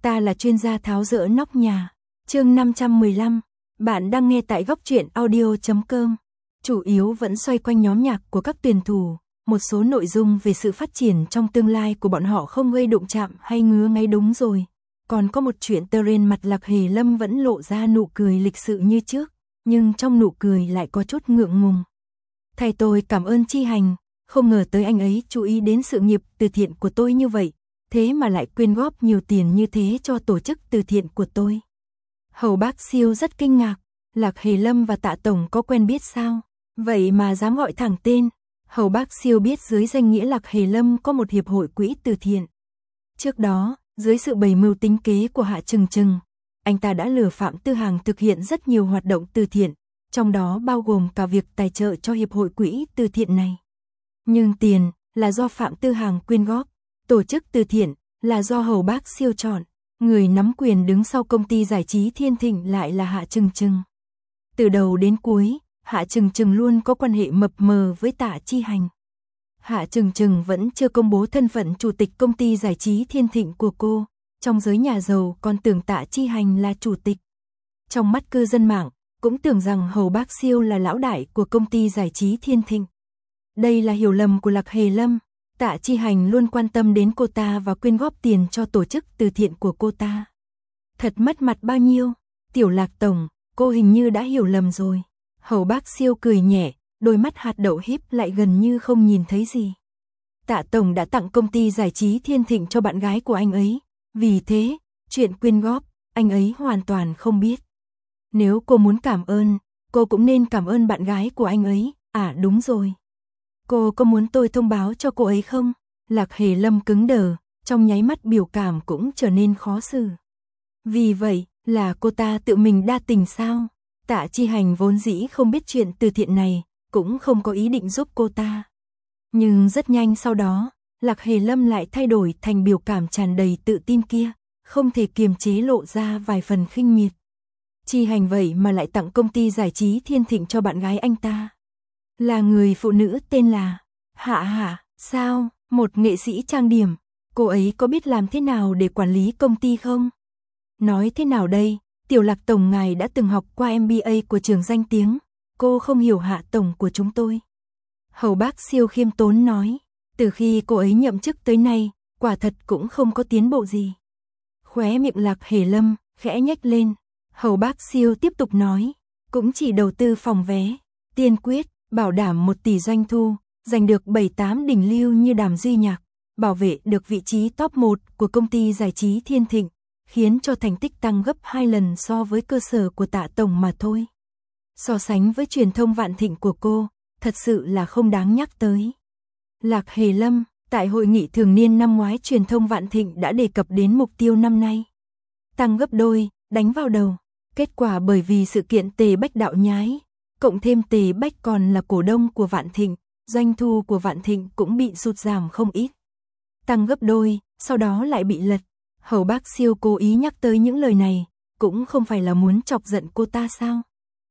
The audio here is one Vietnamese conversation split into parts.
Ta là chuyên gia tháo dỡ nóc nhà. Chương 515. Bạn đang nghe tại góc truyện audio.com. Chủ yếu vẫn xoay quanh nhóm nhạc của các tuyển thủ, một số nội dung về sự phát triển trong tương lai của bọn họ không gây đụng chạm hay ngứa ngáy đúng rồi. Còn có một chuyện trên mặt Lạc Hề Lâm vẫn lộ ra nụ cười lịch sự như trước, nhưng trong nụ cười lại có chút ngượng ngùng. Thầy tôi cảm ơn Chi Hành, không ngờ tới anh ấy chú ý đến sự nghiệp từ thiện của tôi như vậy, thế mà lại quyên góp nhiều tiền như thế cho tổ chức từ thiện của tôi. Hầu Bác Siêu rất kinh ngạc, Lạc Hề Lâm và Tạ Tổng có quen biết sao? Vậy mà dám gọi thẳng tên. Hầu Bác Siêu biết dưới danh nghĩa Lạc Hề Lâm có một hiệp hội quỹ từ thiện. Trước đó, dưới sự bày mưu tính kế của Hạ Trừng Trừng, anh ta đã lừa Phạm Tư Hàng thực hiện rất nhiều hoạt động từ thiện, trong đó bao gồm cả việc tài trợ cho hiệp hội quỹ từ thiện này. Nhưng tiền là do Phạm Tư Hàng quyên góp, tổ chức từ thiện là do Hầu Bác Siêu chọn, người nắm quyền đứng sau công ty giải trí Thiên Thịnh lại là Hạ Trừng Trừng. Từ đầu đến cuối, Hạ Trừng Trừng luôn có quan hệ mập mờ với Tạ Chi Hành. Hạ Trừng Trừng vẫn chưa công bố thân phận chủ tịch công ty giải trí Thiên Thịnh của cô, trong giới nhà giàu còn tưởng Tạ Chi Hành là chủ tịch. Trong mắt cư dân mạng, cũng tưởng rằng Hầu Bác Siêu là lão đại của công ty giải trí Thiên Thịnh. Đây là hiểu lầm của Lạc Hề Lâm, Tạ Chi Hành luôn quan tâm đến cô ta và quyên góp tiền cho tổ chức từ thiện của cô ta. Thật mất mặt bao nhiêu, Tiểu Lạc Tổng, cô hình như đã hiểu lầm rồi. Hầu Bác Siêu cười nhẹ, đôi mắt hạt đậu híp lại gần như không nhìn thấy gì. Tạ Tổng đã tặng công ty giải trí Thiên Thịnh cho bạn gái của anh ấy, vì thế, chuyện quyên góp, anh ấy hoàn toàn không biết. Nếu cô muốn cảm ơn, cô cũng nên cảm ơn bạn gái của anh ấy, à đúng rồi. Cô có muốn tôi thông báo cho cô ấy không? Lạc Hề Lâm cứng đờ, trong nháy mắt biểu cảm cũng trở nên khó xử. Vì vậy, là cô ta tự mình đa tình sao? Tạ Chi Hành vốn dĩ không biết chuyện từ thiện này, cũng không có ý định giúp cô ta. Nhưng rất nhanh sau đó, Lạc Hề Lâm lại thay đổi thành biểu cảm tràn đầy tự tin kia, không thể kiềm chế lộ ra vài phần khinh miệt. Chi Hành vậy mà lại tặng công ty giải trí Thiên Thịnh cho bạn gái anh ta. Là người phụ nữ tên là Hạ, sao, một nghệ sĩ trang điểm, cô ấy có biết làm thế nào để quản lý công ty không? Nói thế nào đây, Tiểu Lạc Tổng ngài đã từng học qua MBA của trường danh tiếng, cô không hiểu Hạ Tổng của chúng tôi. Hầu Bác Siêu khiêm tốn nói, từ khi cô ấy nhậm chức tới nay, quả thật cũng không có tiến bộ gì. Khóe miệng Lạc Hề Lâm khẽ nhếch lên, Hầu Bác Siêu tiếp tục nói, cũng chỉ đầu tư phòng vé, tiên quyết, bảo đảm 1 tỷ doanh thu, giành được 7-8 đỉnh lưu như Đàm Duy Nhạc, bảo vệ được vị trí top 1 của công ty giải trí Thiên Thịnh, khiến cho thành tích tăng gấp 2 lần so với cơ sở của Tạ Tổng mà thôi. So sánh với truyền thông Vạn Thịnh của cô, thật sự là không đáng nhắc tới. Lạc Hề Lâm, tại hội nghị thường niên năm ngoái truyền thông Vạn Thịnh đã đề cập đến mục tiêu năm nay. Tăng gấp đôi, đánh vào đầu. Kết quả bởi vì sự kiện Tề Bách đạo nhái, cộng thêm Tề Bách còn là cổ đông của Vạn Thịnh, doanh thu của Vạn Thịnh cũng bị sụt giảm không ít. Tăng gấp đôi, sau đó lại bị lật. Hầu Bác Siêu cố ý nhắc tới những lời này, cũng không phải là muốn chọc giận cô ta sao?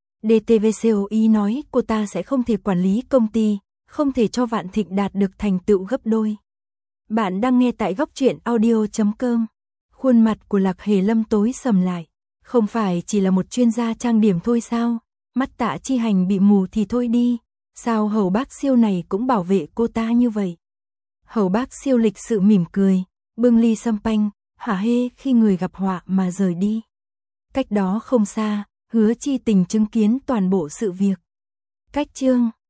DTVCOI nói cô ta sẽ không thể quản lý công ty, không thể cho Vạn Thịnh đạt được thành tựu gấp đôi. Bạn đang nghe tại góc truyện audio.com. Khuôn mặt của Lạc Hề Lâm tối sầm lại. Không phải chỉ là một chuyên gia trang điểm thôi sao? Mắt Tạ Chi Hành bị mù thì thôi đi. Sao Hầu Bác Siêu này cũng bảo vệ cô ta như vậy? Hầu Bác Siêu lịch sự mỉm cười, bưng ly sâm panh, hả hê khi người gặp họa mà rời đi. Cách đó không xa, Hứa Chi Tình chứng kiến toàn bộ sự việc. Cách chương